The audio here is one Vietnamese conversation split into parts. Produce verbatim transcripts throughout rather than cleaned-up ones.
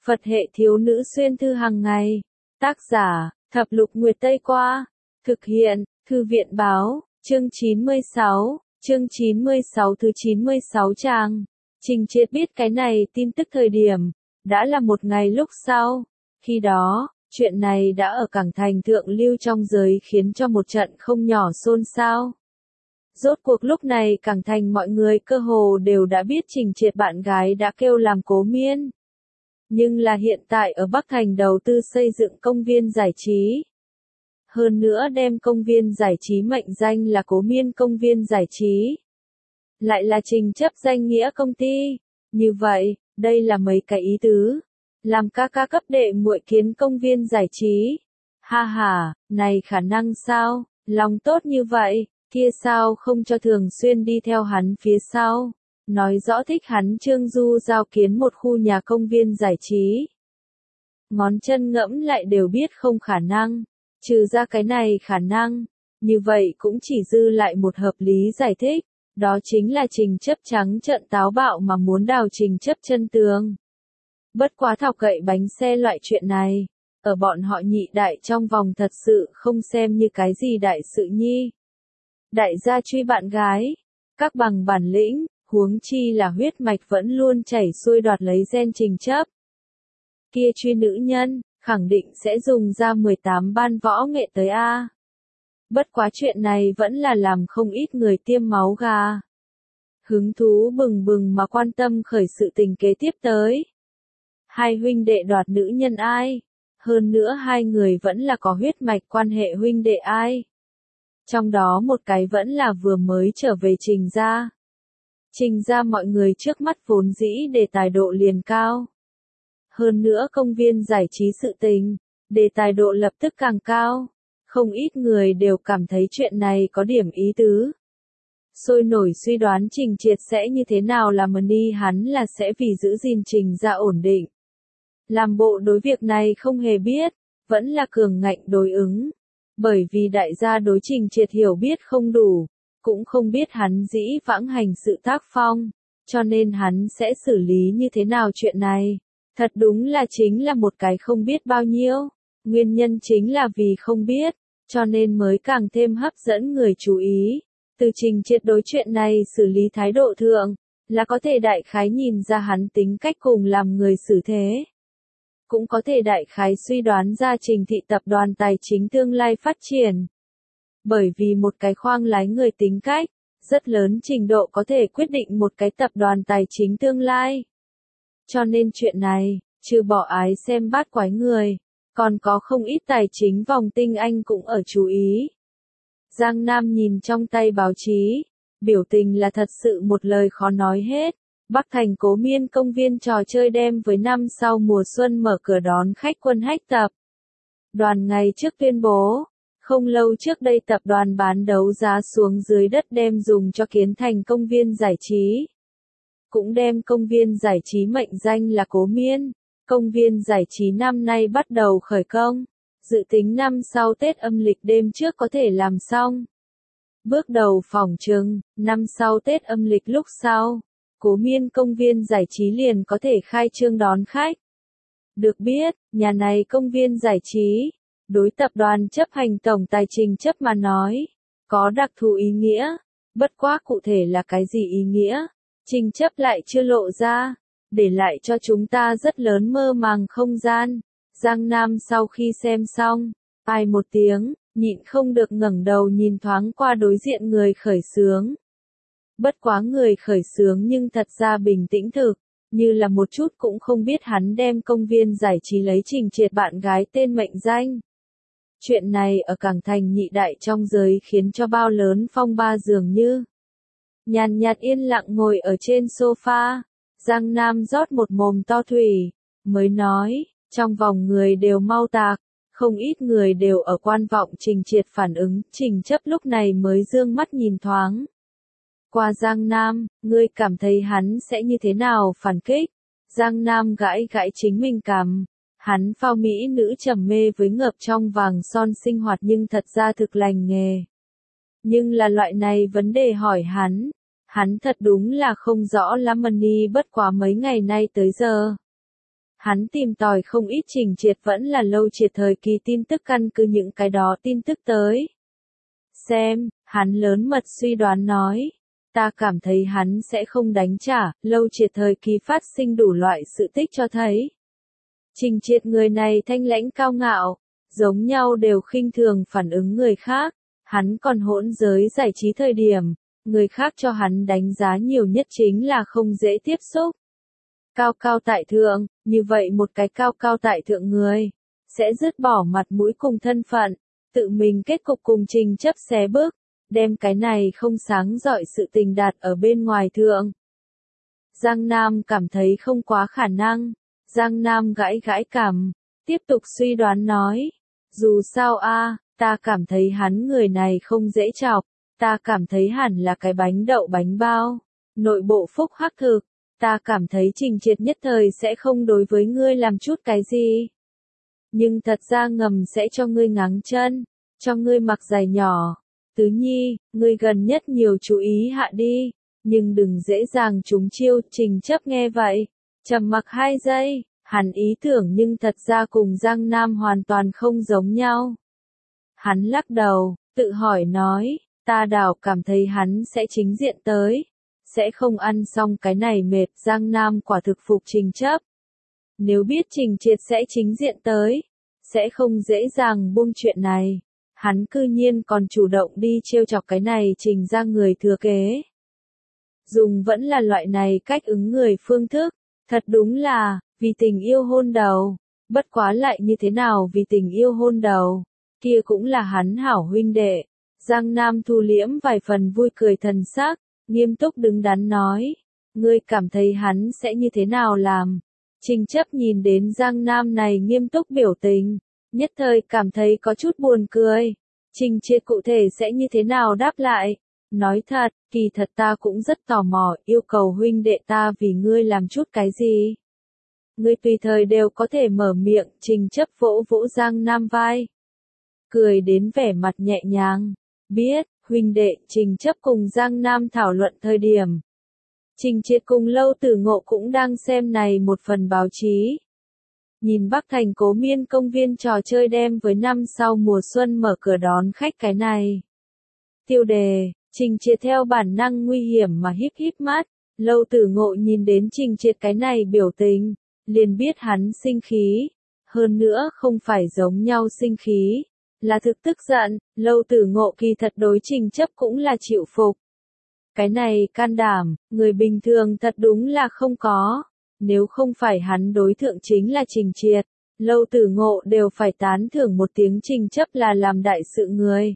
Phật hệ thiếu nữ xuyên thư hàng ngày. Tác giả, Thập Lục Nguyệt Tây Qua. Thực hiện, Thư viện Báo, chương chín mươi sáu, chương chín mươi sáu thứ chín mươi sáu trang. Trình Triệt biết cái này tin tức thời điểm, đã là một ngày lúc sau. Khi đó, chuyện này đã ở cảng thành thượng lưu trong giới khiến cho một trận không nhỏ xôn xao. Rốt cuộc lúc này cảng thành mọi người cơ hồ đều đã biết Trình Triệt bạn gái đã kêu làm Cố Miên. Nhưng là hiện tại ở Bắc Thành đầu tư xây dựng công viên giải trí. Hơn nữa đem công viên giải trí mệnh danh là Cố Miên công viên giải trí. Lại là Trình chấp danh nghĩa công ty. Như vậy, đây là mấy cái ý tứ. Làm ca ca cấp đệ muội kiến công viên giải trí. Ha ha, này khả năng sao, lòng tốt như vậy, kia sao không cho thường xuyên đi theo hắn phía sau. Nói rõ thích hắn Trương Du giao kiến một khu nhà công viên giải trí. Ngón chân ngẫm lại đều biết không khả năng. Trừ ra cái này khả năng. Như vậy cũng chỉ dư lại một hợp lý giải thích. Đó chính là Trình chấp trắng trợn táo bạo mà muốn đào Trình chấp chân tường. Bất quá thọc gậy bánh xe loại chuyện này. Ở bọn họ nhị đại trong vòng thật sự không xem như cái gì đại sự nhi. Đại gia truy bạn gái. Các bằng bản lĩnh. Huống chi là huyết mạch vẫn luôn chảy xuôi đoạt lấy gen Trình chấp. Kia truy nữ nhân, khẳng định sẽ dùng ra mười tám ban võ nghệ tới A. Bất quá chuyện này vẫn là làm không ít người tiêm máu gà. Hứng thú bừng bừng mà quan tâm khởi sự tình kế tiếp tới. Hai huynh đệ đoạt nữ nhân ai? Hơn nữa hai người vẫn là có huyết mạch quan hệ huynh đệ ai? Trong đó một cái vẫn là vừa mới trở về Trình gia. Trình ra mọi người trước mắt vốn dĩ đề tài độ liền cao. Hơn nữa công viên giải trí sự tình, đề tài độ lập tức càng cao. Không ít người đều cảm thấy chuyện này có điểm ý tứ. Sôi nổi suy đoán Trình Triệt sẽ như thế nào làm money hắn là sẽ vì giữ gìn Trình ra ổn định. Làm bộ đối việc này không hề biết, vẫn là cường ngạnh đối ứng. Bởi vì đại gia đối Trình Triệt hiểu biết không đủ. Cũng không biết hắn dĩ vãng hành sự tác phong, cho nên hắn sẽ xử lý như thế nào chuyện này. Thật đúng là chính là một cái không biết bao nhiêu. Nguyên nhân chính là vì không biết, cho nên mới càng thêm hấp dẫn người chú ý. Từ Trình Triệt đối chuyện này xử lý thái độ thượng, là có thể đại khái nhìn ra hắn tính cách cùng làm người xử thế. Cũng có thể đại khái suy đoán ra Trình thị tập đoàn tài chính tương lai phát triển. Bởi vì một cái khoang lái người tính cách, rất lớn trình độ có thể quyết định một cái tập đoàn tài chính tương lai. Cho nên chuyện này, trừ bỏ ái xem bát quái người, còn có không ít tài chính vòng tinh anh cũng ở chú ý. Giang Nam nhìn trong tay báo chí, biểu tình là thật sự một lời khó nói hết. Bắc Thành Cố Miên công viên trò chơi đem với năm sau mùa xuân mở cửa đón khách quân hách tập. Đoàn ngày trước tuyên bố. Không lâu trước đây tập đoàn bán đấu giá xuống dưới đất đem dùng cho kiến thành công viên giải trí. Cũng đem công viên giải trí mệnh danh là Cố Miên. Công viên giải trí năm nay bắt đầu khởi công. Dự tính năm sau Tết âm lịch đêm trước có thể làm xong. Bước đầu phỏng chừng, năm sau Tết âm lịch lúc sau, Cố Miên công viên giải trí liền có thể khai trương đón khách. Được biết, nhà này công viên giải trí. Đối tập đoàn chấp hành tổng tài Trình chấp mà nói, có đặc thù ý nghĩa, bất quá cụ thể là cái gì ý nghĩa, Trình chấp lại chưa lộ ra, để lại cho chúng ta rất lớn mơ màng không gian. Giang Nam sau khi xem xong, ai một tiếng, nhịn không được ngẩng đầu nhìn thoáng qua đối diện người khởi xướng. Bất quá người khởi xướng nhưng thật ra bình tĩnh thực, như là một chút cũng không biết hắn đem công viên giải trí lấy Trình Triệt bạn gái tên mệnh danh. Chuyện này ở cảng thành nhị đại trong giới khiến cho bao lớn phong ba dường như. Nhàn nhạt yên lặng ngồi ở trên sofa, Giang Nam rót một mồm to thủy, mới nói, trong vòng người đều mau tạc, không ít người đều ở quan vọng Trình Triệt phản ứng, Trình chấp lúc này mới dương mắt nhìn thoáng. Qua Giang Nam, ngươi cảm thấy hắn sẽ như thế nào phản kích? Giang Nam gãi gãi chính mình cằm. Hắn phao mỹ nữ trầm mê với ngập trong vàng son sinh hoạt nhưng thật ra thực lành nghề. Nhưng là loại này vấn đề hỏi hắn, hắn thật đúng là không rõ lắm money bất quá mấy ngày nay tới giờ. Hắn tìm tòi không ít Trình Triệt vẫn là Lâu Triệt thời kỳ tin tức căn cứ những cái đó tin tức tới. Xem, hắn lớn mật suy đoán nói. Ta cảm thấy hắn sẽ không đánh trả, Lâu Triệt thời kỳ phát sinh đủ loại sự tích cho thấy. Trình Triệt người này thanh lãnh cao ngạo, giống nhau đều khinh thường phản ứng người khác, hắn còn hỗn giới giải trí thời điểm, người khác cho hắn đánh giá nhiều nhất chính là không dễ tiếp xúc. Cao cao tại thượng, như vậy một cái cao cao tại thượng người, sẽ dứt bỏ mặt mũi cùng thân phận, tự mình kết cục cùng Trình Chấp xé bước, đem cái này không sáng rọi sự tình đạt ở bên ngoài thượng. Giang Nam cảm thấy không quá khả năng, Giang Nam gãi gãi cằm, tiếp tục suy đoán nói, dù sao a, ta cảm thấy hắn người này không dễ chọc, ta cảm thấy hẳn là cái bánh đậu bánh bao, nội bộ phúc hắc thực, ta cảm thấy Trình Triệt nhất thời sẽ không đối với ngươi làm chút cái gì. Nhưng thật ra ngầm sẽ cho ngươi ngáng chân, cho ngươi mặc giày nhỏ. Tứ Nhi, ngươi gần nhất nhiều chú ý hạ đi, nhưng đừng dễ dàng trúng chiêu. Trình Chấp nghe vậy, trầm mặc hai giây, hắn ý tưởng nhưng thật ra cùng Giang Nam hoàn toàn không giống nhau. Hắn lắc đầu, tự hỏi nói, ta đảo cảm thấy hắn sẽ chính diện tới, sẽ không ăn xong cái này mệt. Giang Nam quả thực phục Trình Chấp. Nếu biết Trình Triệt sẽ chính diện tới, sẽ không dễ dàng buông chuyện này. Hắn cư nhiên còn chủ động đi trêu chọc cái này Trình ra người thừa kế. Dùng vẫn là loại này cách ứng người phương thức, thật đúng là, vì tình yêu hôn đầu, bất quá lại như thế nào vì tình yêu hôn đầu, kia cũng là hắn hảo huynh đệ. Giang Nam thu liễm vài phần vui cười thần sắc, nghiêm túc đứng đắn nói, ngươi cảm thấy hắn sẽ như thế nào làm. Trình Chấp nhìn đến Giang Nam này nghiêm túc biểu tình, nhất thời cảm thấy có chút buồn cười. Trình Triệt cụ thể sẽ như thế nào đáp lại? Nói thật, kỳ thật ta cũng rất tò mò, yêu cầu huynh đệ ta vì ngươi làm chút cái gì? Ngươi tùy thời đều có thể mở miệng. Trình Chấp vỗ vỗ Giang Nam vai, cười đến vẻ mặt nhẹ nhàng. Biết, huynh đệ. Trình Chấp cùng Giang Nam thảo luận thời điểm, Trình Triệt cùng Lâu Tử Ngộ cũng đang xem này một phần báo chí. Nhìn Bắc Thành Cố Miên công viên trò chơi đem với năm sau mùa xuân mở cửa đón khách cái này. Tiêu đề, Trình Triệt theo bản năng nguy hiểm mà híp híp mắt. Lâu Tử Ngộ nhìn đến Trình Triệt cái này biểu tình, liền biết hắn sinh khí. Hơn nữa không phải giống nhau sinh khí, là thực tức giận. Lâu Tử Ngộ kỳ thật đối Trình Chấp cũng là chịu phục. Cái này can đảm, người bình thường thật đúng là không có. Nếu không phải hắn đối thượng chính là Trình Triệt, Lâu Tử Ngộ đều phải tán thưởng một tiếng Trình Chấp là làm đại sự người.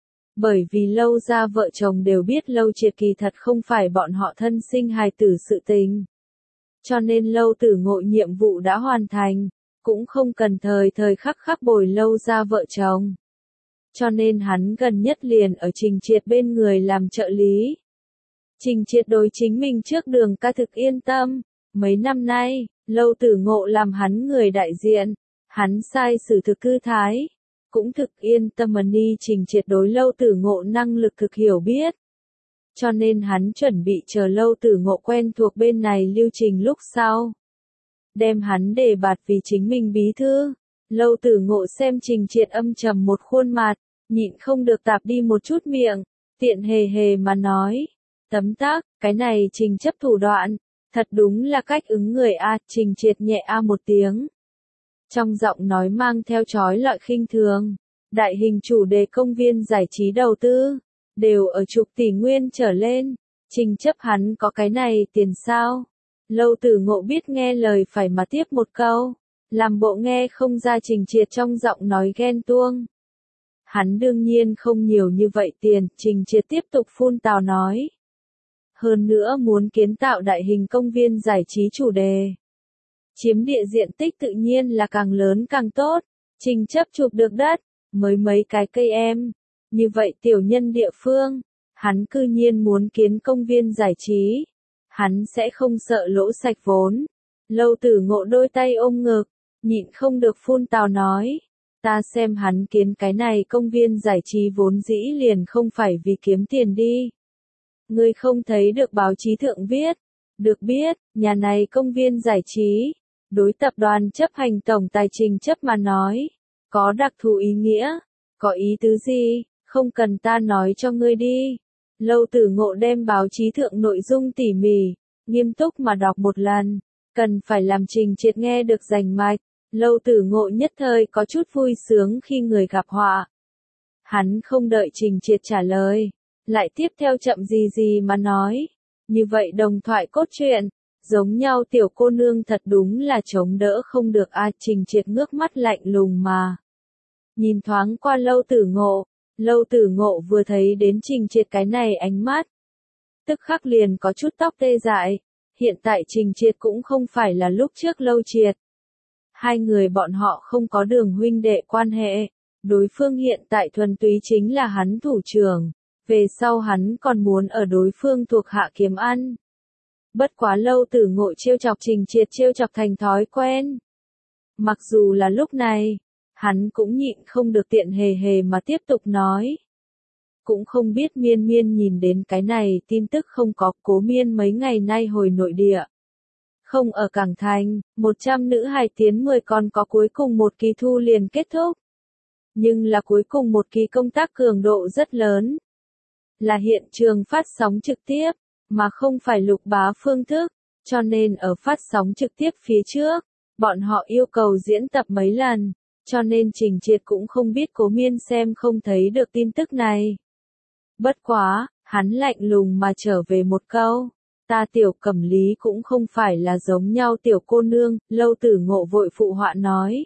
Bởi vì Lâu gia vợ chồng đều biết Lâu Triệt kỳ thật không phải bọn họ thân sinh hài tử sự tình. Cho nên Lâu Tử Ngộ nhiệm vụ đã hoàn thành, cũng không cần thời thời khắc khắc bồi Lâu gia vợ chồng. Cho nên hắn gần nhất liền ở Trình Triệt bên người làm trợ lý. Trình Triệt đối chính mình trước đường ca thực yên tâm. Mấy năm nay, Lâu Tử Ngộ làm hắn người đại diện, hắn sai xử thực cư thái, cũng thực yên tâm mà ni. Trình Triệt đối Lâu Tử Ngộ năng lực thực hiểu biết. Cho nên hắn chuẩn bị chờ Lâu Tử Ngộ quen thuộc bên này lưu trình lúc sau, đem hắn đề bạt vì chính mình bí thư. Lâu Tử Ngộ xem Trình Triệt âm trầm một khuôn mặt, nhịn không được tạp đi một chút miệng, tiện hề hề mà nói, tấm tắc, cái này Trình Chấp thủ đoạn, thật đúng là cách ứng người a. Trình Triệt nhẹ a một tiếng, trong giọng nói mang theo chói lọi khinh thường. Đại hình chủ đề công viên giải trí đầu tư, đều ở chục tỷ nguyên trở lên. Trình Chấp hắn có cái này tiền sao? Lâu Tử Ngộ biết nghe lời phải mà tiếp một câu, làm bộ nghe không ra. Trình Triệt trong giọng nói ghen tuông. Hắn đương nhiên không nhiều như vậy tiền. Trình Triệt tiếp tục phun tào nói. Hơn nữa muốn kiến tạo đại hình công viên giải trí chủ đề, chiếm địa diện tích tự nhiên là càng lớn càng tốt. Trình Chấp chụp được đất, mới mấy cái cây em. Như vậy tiểu nhân địa phương, hắn cư nhiên muốn kiến công viên giải trí. Hắn sẽ không sợ lỗ sạch vốn. Lâu Tử Ngộ đôi tay ôm ngực, nhịn không được phun tào nói. Ta xem hắn kiến cái này công viên giải trí vốn dĩ liền không phải vì kiếm tiền đi. Ngươi không thấy được báo chí thượng viết, được biết, nhà này công viên giải trí, Đối tập đoàn chấp hành tổng tài Trình Chấp mà nói, có đặc thù ý nghĩa, có ý tứ gì, không cần ta nói cho ngươi đi. Lâu Tử Ngộ đem báo chí thượng nội dung tỉ mỉ, nghiêm túc mà đọc một lần, cần phải làm Trình Triệt nghe được rành mạch. Lâu Tử Ngộ nhất thời có chút vui sướng khi người gặp họa. Hắn không đợi Trình Triệt trả lời, lại tiếp theo chậm gì gì mà nói. Như vậy đồng thoại cốt truyện, giống nhau tiểu cô nương thật đúng là chống đỡ không được a. Trình Triệt ngước mắt lạnh lùng mà nhìn thoáng qua Lâu Tử Ngộ. Lâu Tử Ngộ vừa thấy đến Trình Triệt cái này ánh mắt, tức khắc liền có chút tóc tê dại. Hiện tại Trình Triệt cũng không phải là lúc trước Lâu Triệt. Hai người bọn họ không có đường huynh đệ quan hệ, đối phương hiện tại thuần túy chính là hắn thủ trưởng, về sau hắn còn muốn ở đối phương thuộc hạ kiếm ăn. Bất quá Lâu Tử Ngộ trêu chọc Trình Triệt trêu chọc thành thói quen. Mặc dù là lúc này, hắn cũng nhịn không được tiện hề hề mà tiếp tục nói. Cũng không biết Miên Miên nhìn đến cái này tin tức không có. Cố Miên mấy ngày nay hồi nội địa, không ở Cảng Thành, một trăm nữ hài tiến mười còn có cuối cùng một kỳ thu liền kết thúc. Nhưng là cuối cùng một kỳ công tác cường độ rất lớn. Là hiện trường phát sóng trực tiếp, mà không phải lục bá phương thức, cho nên ở phát sóng trực tiếp phía trước, bọn họ yêu cầu diễn tập mấy lần, cho nên Trình Triệt cũng không biết Cố Miên xem không thấy được tin tức này. Bất quá, hắn lạnh lùng mà trở về một câu. Ta Tiểu Cẩm Lý cũng không phải là giống nhau tiểu cô nương. Lâu Tử Ngộ vội phụ họa nói.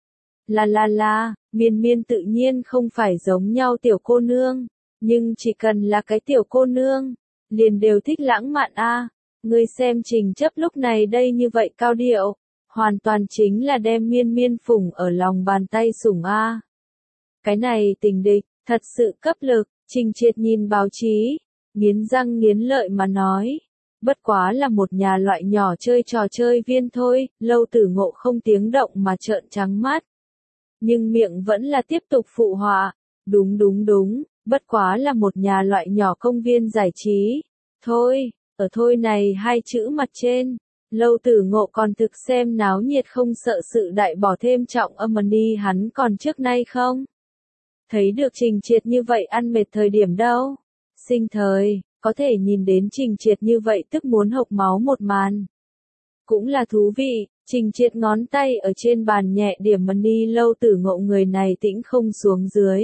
La la la, Miên Miên tự nhiên không phải giống nhau tiểu cô nương, nhưng chỉ cần là cái tiểu cô nương, liền đều thích lãng mạn a. Ngươi xem Trình Chấp lúc này đây như vậy cao điệu, hoàn toàn chính là đem Miên Miên phủng ở lòng bàn tay sủng a. Cái này tình địch, thật sự cấp lực. Trình Triệt nhìn báo chí, nghiến răng nghiến lợi mà nói. Bất quá là một nhà loại nhỏ chơi trò chơi viên thôi. Lâu Tử Ngộ không tiếng động mà trợn trắng mắt. Nhưng miệng vẫn là tiếp tục phụ họa. Đúng đúng đúng, bất quá là một nhà loại nhỏ công viên giải trí. Thôi, ở thôi này hai chữ mặt trên. Lâu Tử Ngộ còn thực xem náo nhiệt không sợ sự đại bỏ thêm trọng âm đi hắn còn trước nay không. Thấy được Trình Triệt như vậy ăn mệt thời điểm đâu. Sinh thời, có thể nhìn đến Trình Triệt như vậy tức muốn hộc máu một màn. Cũng là thú vị, Trình Triệt ngón tay ở trên bàn nhẹ điểm money. Lâu Tử Ngộ người này tĩnh không xuống dưới.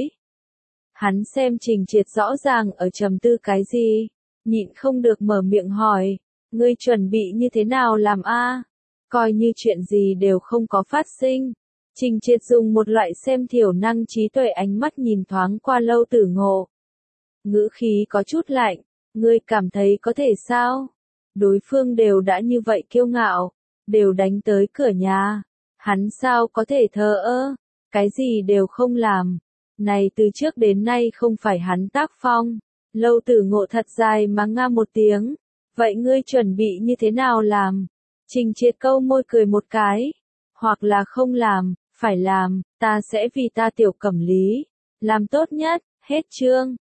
Hắn xem Trình Triệt rõ ràng ở trầm tư cái gì, nhịn không được mở miệng hỏi, ngươi chuẩn bị như thế nào làm a? Coi như chuyện gì đều không có phát sinh. Trình Triệt dùng một loại xem thiểu năng trí tuệ ánh mắt nhìn thoáng qua Lâu Tử Ngộ. Ngữ khí có chút lạnh, ngươi cảm thấy có thể sao? Đối phương đều đã như vậy kiêu ngạo, đều đánh tới cửa nhà. Hắn sao có thể thờ ơ, cái gì đều không làm. Này từ trước đến nay không phải hắn tác phong. Lâu Tử Ngộ thật dài mà nga một tiếng. Vậy ngươi chuẩn bị như thế nào làm? Trình Triệt câu môi cười một cái. Hoặc là không làm, phải làm, ta sẽ vì ta Tiểu Cẩm Lý làm tốt nhất. Hết chương.